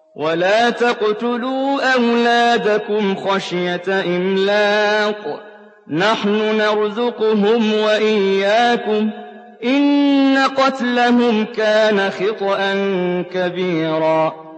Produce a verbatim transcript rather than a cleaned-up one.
ولا تقتلوا أولادكم خشية إملاق نحن نرزقهم وإياكم إن قتلهم كان خطأ كبيرا